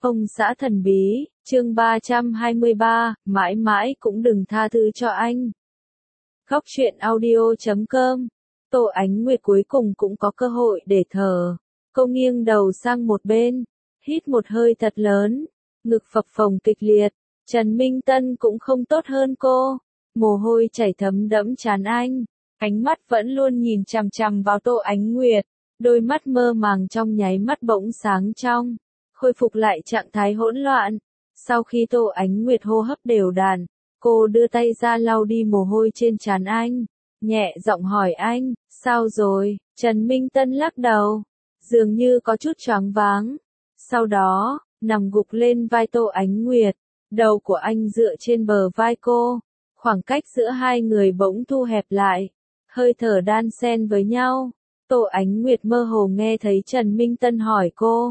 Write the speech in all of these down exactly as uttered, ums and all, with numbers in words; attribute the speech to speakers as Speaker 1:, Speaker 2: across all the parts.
Speaker 1: Ông xã thần bí, chương ba trăm hai mươi ba, mãi mãi cũng đừng tha thứ cho anh. Góc truyện audio chấm com. Tô Ánh Nguyệt cuối cùng cũng có cơ hội để thở. Cô nghiêng đầu sang một bên, hít một hơi thật lớn, ngực phập phồng kịch liệt. Trần Minh Tân cũng không tốt hơn cô, mồ hôi chảy thấm đẫm trán anh, ánh mắt vẫn luôn nhìn chằm chằm vào Tô Ánh Nguyệt, đôi mắt mơ màng trong nháy mắt bỗng sáng trong, khôi phục lại trạng thái hỗn loạn. Sau khi Tô Ánh Nguyệt hô hấp đều đặn, cô đưa tay ra lau đi mồ hôi trên trán anh, nhẹ giọng hỏi anh, sao rồi? Trần Minh Tân lắc đầu, dường như có chút choáng váng. Sau đó, nằm gục lên vai Tô Ánh Nguyệt, đầu của anh dựa trên bờ vai cô, khoảng cách giữa hai người bỗng thu hẹp lại, hơi thở đan xen với nhau. Tô Ánh Nguyệt mơ hồ nghe thấy Trần Minh Tân hỏi cô,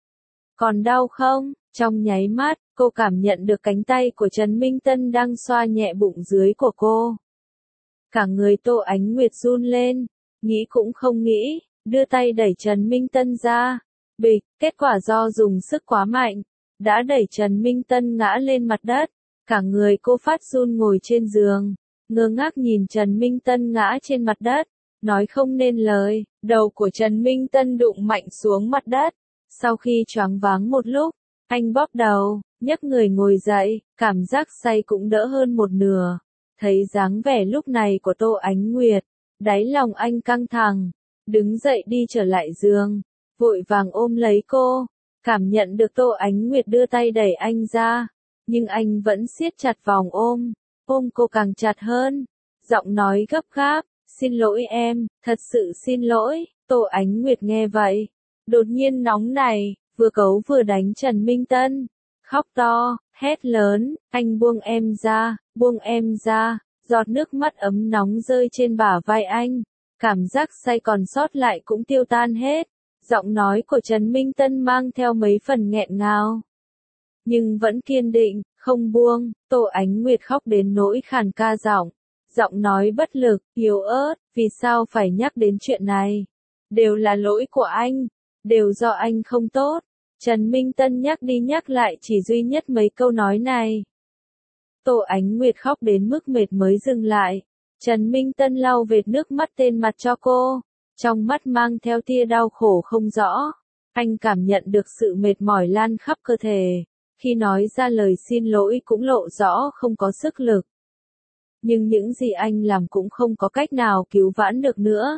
Speaker 1: còn đau không? Trong nháy mắt, cô cảm nhận được cánh tay của Trần Minh Tân đang xoa nhẹ bụng dưới của cô. Cả người Tô Ánh Nguyệt run lên, nghĩ cũng không nghĩ, đưa tay đẩy Trần Minh Tân ra. Bịch, kết quả do dùng sức quá mạnh, đã đẩy Trần Minh Tân ngã lên mặt đất. Cả người cô phát run ngồi trên giường, ngơ ngác nhìn Trần Minh Tân ngã trên mặt đất, nói không nên lời. Đầu của Trần Minh Tân đụng mạnh xuống mặt đất. Sau khi choáng váng một lúc, anh bóp đầu, nhấc người ngồi dậy, cảm giác say cũng đỡ hơn một nửa. Thấy dáng vẻ lúc này của Tô Ánh Nguyệt, đáy lòng anh căng thẳng, đứng dậy đi trở lại giường, vội vàng ôm lấy cô, cảm nhận được Tô Ánh Nguyệt đưa tay đẩy anh ra, nhưng anh vẫn siết chặt vòng ôm, ôm cô càng chặt hơn, giọng nói gấp gáp, xin lỗi em, thật sự xin lỗi. Tô Ánh Nguyệt nghe vậy, đột nhiên nóng này, vừa cấu vừa đánh Trần Minh Tân, khóc to, hét lớn, anh buông em ra, buông em ra. Giọt nước mắt ấm nóng rơi trên bả vai anh, cảm giác say còn sót lại cũng tiêu tan hết. Giọng nói của Trần Minh Tân mang theo mấy phần nghẹn ngào, nhưng vẫn kiên định, không buông. Tô Ánh Nguyệt khóc đến nỗi khàn ca giọng, giọng nói bất lực, yếu ớt, vì sao phải nhắc đến chuyện này? Đều là lỗi của anh, đều do anh không tốt. Trần Minh Tân nhắc đi nhắc lại chỉ duy nhất mấy câu nói này. Tô Ánh Nguyệt khóc đến mức mệt mới dừng lại. Trần Minh Tân lau vệt nước mắt trên mặt cho cô, trong mắt mang theo tia đau khổ không rõ. Anh cảm nhận được sự mệt mỏi lan khắp cơ thể, khi nói ra lời xin lỗi cũng lộ rõ không có sức lực. Nhưng những gì anh làm cũng không có cách nào cứu vãn được nữa.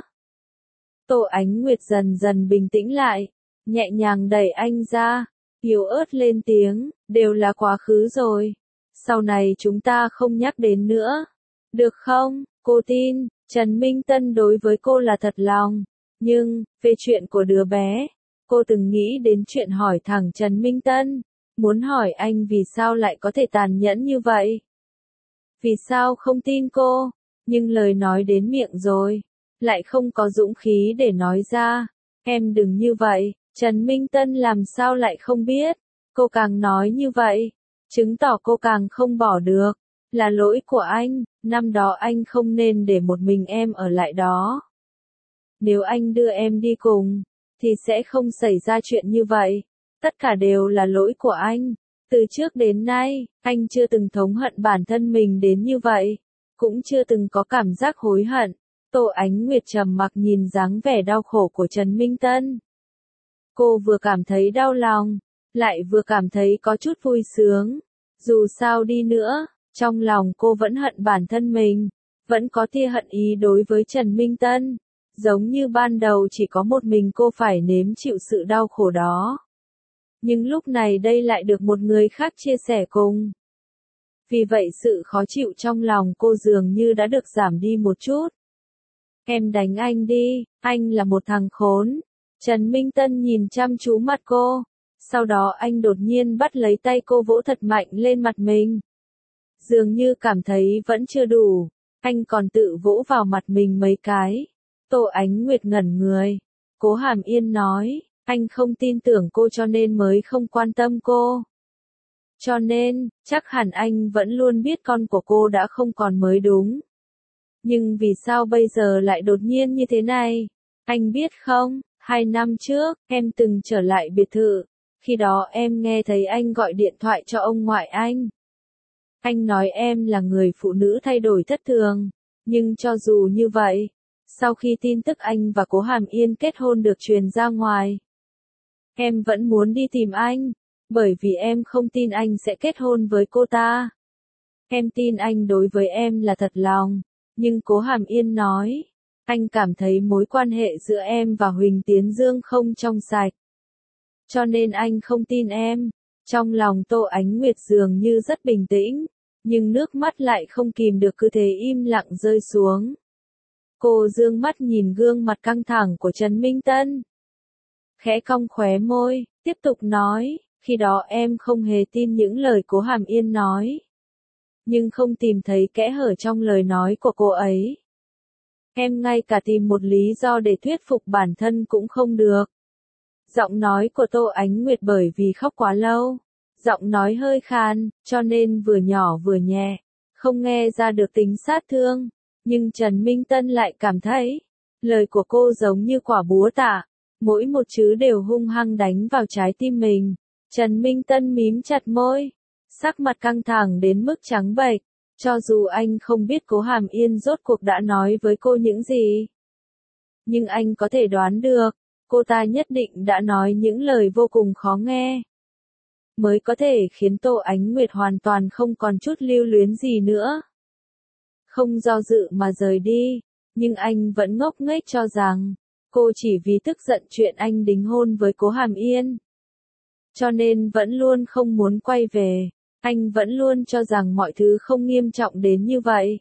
Speaker 1: Tô Ánh Nguyệt dần dần bình tĩnh lại, nhẹ nhàng đẩy anh ra, yếu ớt lên tiếng, đều là quá khứ rồi. Sau này chúng ta không nhắc đến nữa. Được không? Cô tin, Trần Minh Tân đối với cô là thật lòng. Nhưng, về chuyện của đứa bé, cô từng nghĩ đến chuyện hỏi thẳng Trần Minh Tân. Muốn hỏi anh vì sao lại có thể tàn nhẫn như vậy? Vì sao không tin cô? Nhưng lời nói đến miệng rồi, lại không có dũng khí để nói ra. Em đừng như vậy. Trần Minh Tân làm sao lại không biết? Cô càng nói như vậy, chứng tỏ cô càng không bỏ được. Là lỗi của anh, năm đó anh không nên để một mình em ở lại đó. Nếu anh đưa em đi cùng, thì sẽ không xảy ra chuyện như vậy. Tất cả đều là lỗi của anh. Từ trước đến nay, anh chưa từng thống hận bản thân mình đến như vậy, cũng chưa từng có cảm giác hối hận. Tô Ánh Nguyệt trầm mặc nhìn dáng vẻ đau khổ của Trần Minh Tân. Cô vừa cảm thấy đau lòng, lại vừa cảm thấy có chút vui sướng. Dù sao đi nữa, trong lòng cô vẫn hận bản thân mình, vẫn có tia hận ý đối với Trần Minh Tân. Giống như ban đầu chỉ có một mình cô phải nếm chịu sự đau khổ đó. Nhưng lúc này đây lại được một người khác chia sẻ cùng. Vì vậy sự khó chịu trong lòng cô dường như đã được giảm đi một chút. Em đánh anh đi, anh là một thằng khốn. Trần Minh Tân nhìn chăm chú mặt cô, sau đó anh đột nhiên bắt lấy tay cô vỗ thật mạnh lên mặt mình. Dường như cảm thấy vẫn chưa đủ, anh còn tự vỗ vào mặt mình mấy cái. Tô Ánh Nguyệt ngẩn người, Cố Hàm Yên nói, anh không tin tưởng cô cho nên mới không quan tâm cô. Cho nên, chắc hẳn anh vẫn luôn biết con của cô đã không còn mới đúng. Nhưng vì sao bây giờ lại đột nhiên như thế này? Anh biết không, hai năm trước, em từng trở lại biệt thự. khi đó em nghe thấy anh gọi điện thoại cho ông ngoại anh. Anh nói em là người phụ nữ thay đổi thất thường, nhưng cho dù như vậy, sau khi tin tức anh và Cố Hàm Yên kết hôn được truyền ra ngoài, em vẫn muốn đi tìm anh, bởi vì em không tin anh sẽ kết hôn với cô ta. Em tin anh đối với em là thật lòng, nhưng Cố Hàm Yên nói, anh cảm thấy mối quan hệ giữa em và Huỳnh Tiến Dương không trong sạch. Cho nên anh không tin em. Trong lòng Tô Ánh Nguyệt dường như rất bình tĩnh, nhưng nước mắt lại không kìm được cứ thế im lặng rơi xuống. Cô dương mắt nhìn gương mặt căng thẳng của Trần Minh Tân. Khẽ cong khóe môi, tiếp tục nói, khi đó em không hề tin những lời Cố Hàm Yên nói. Nhưng không tìm thấy kẽ hở trong lời nói của cô ấy. Em ngay cả tìm một lý do để thuyết phục bản thân cũng không được. Giọng nói của Tô Ánh Nguyệt bởi vì khóc quá lâu. Giọng nói hơi khan, cho nên vừa nhỏ vừa nhẹ, không nghe ra được tính sát thương. Nhưng Trần Minh Tân lại cảm thấy, lời của cô giống như quả búa tạ, mỗi một chữ đều hung hăng đánh vào trái tim mình. Trần Minh Tân mím chặt môi, sắc mặt căng thẳng đến mức trắng bệch, cho dù anh không biết Cố Hàm Yên rốt cuộc đã nói với cô những gì. Nhưng anh có thể đoán được, cô ta nhất định đã nói những lời vô cùng khó nghe. Mới có thể khiến Tô Ánh Nguyệt hoàn toàn không còn chút lưu luyến gì nữa. Không do dự mà rời đi, nhưng anh vẫn ngốc nghếch cho rằng, cô chỉ vì tức giận chuyện anh đính hôn với Cố Hàm Yên. Cho nên vẫn luôn không muốn quay về, anh vẫn luôn cho rằng mọi thứ không nghiêm trọng đến như vậy.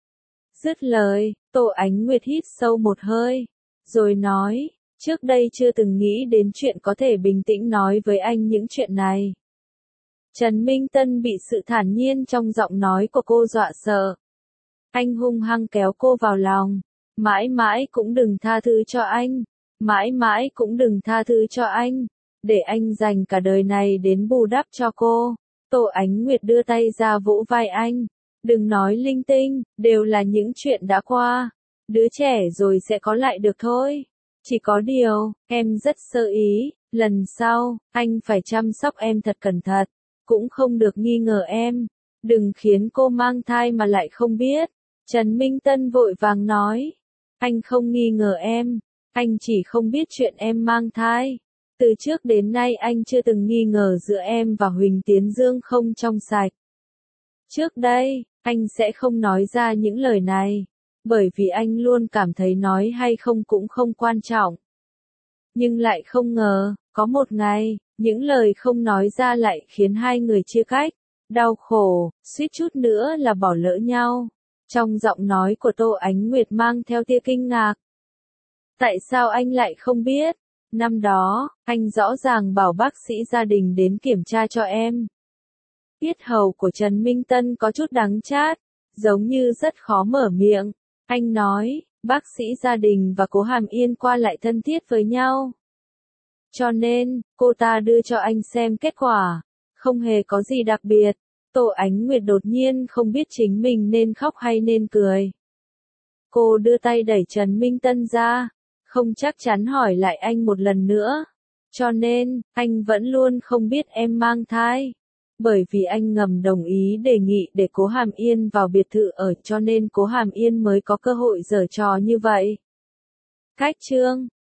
Speaker 1: Dứt lời, Tô Ánh Nguyệt hít sâu một hơi, rồi nói, trước đây chưa từng nghĩ đến chuyện có thể bình tĩnh nói với anh những chuyện này. Trần Minh Tân bị sự thản nhiên trong giọng nói của cô dọa sợ. Anh hung hăng kéo cô vào lòng, mãi mãi cũng đừng tha thứ cho anh, mãi mãi cũng đừng tha thứ cho anh, để anh dành cả đời này đến bù đắp cho cô. Tô Ánh Nguyệt đưa tay ra vỗ vai anh, đừng nói linh tinh, đều là những chuyện đã qua, đứa trẻ rồi sẽ có lại được thôi. Chỉ có điều, em rất sơ ý, lần sau, anh phải chăm sóc em thật cẩn thận, cũng không được nghi ngờ em, đừng khiến cô mang thai mà lại không biết. Trần Minh Tân vội vàng nói, anh không nghi ngờ em, anh chỉ không biết chuyện em mang thai. Từ trước đến nay anh chưa từng nghi ngờ giữa em và Huỳnh Tiến Dương không trong sạch. Trước đây, anh sẽ không nói ra những lời này, bởi vì anh luôn cảm thấy nói hay không cũng không quan trọng. Nhưng lại không ngờ, có một ngày, những lời không nói ra lại khiến hai người chia cách, đau khổ, suýt chút nữa là bỏ lỡ nhau. Trong giọng nói của Tô Ánh Nguyệt mang theo tia kinh ngạc. Tại sao anh lại không biết? Năm đó, anh rõ ràng bảo bác sĩ gia đình đến kiểm tra cho em. Yết hầu của Trần Minh Tân có chút đắng chát, giống như rất khó mở miệng. Anh nói, bác sĩ gia đình và Cố Hàm Yên qua lại thân thiết với nhau. Cho nên, cô ta đưa cho anh xem kết quả. Không hề có gì đặc biệt. Tô Ánh Nguyệt đột nhiên không biết chính mình nên khóc hay nên cười. Cô đưa tay đẩy Trần Minh Tân ra, không chắc chắn hỏi lại anh một lần nữa. Cho nên, anh vẫn luôn không biết em mang thai. Bởi vì anh ngầm đồng ý đề nghị để Cố Hàm Yên vào biệt thự ở, cho nên Cố Hàm Yên mới có cơ hội giở trò như vậy. Cách chương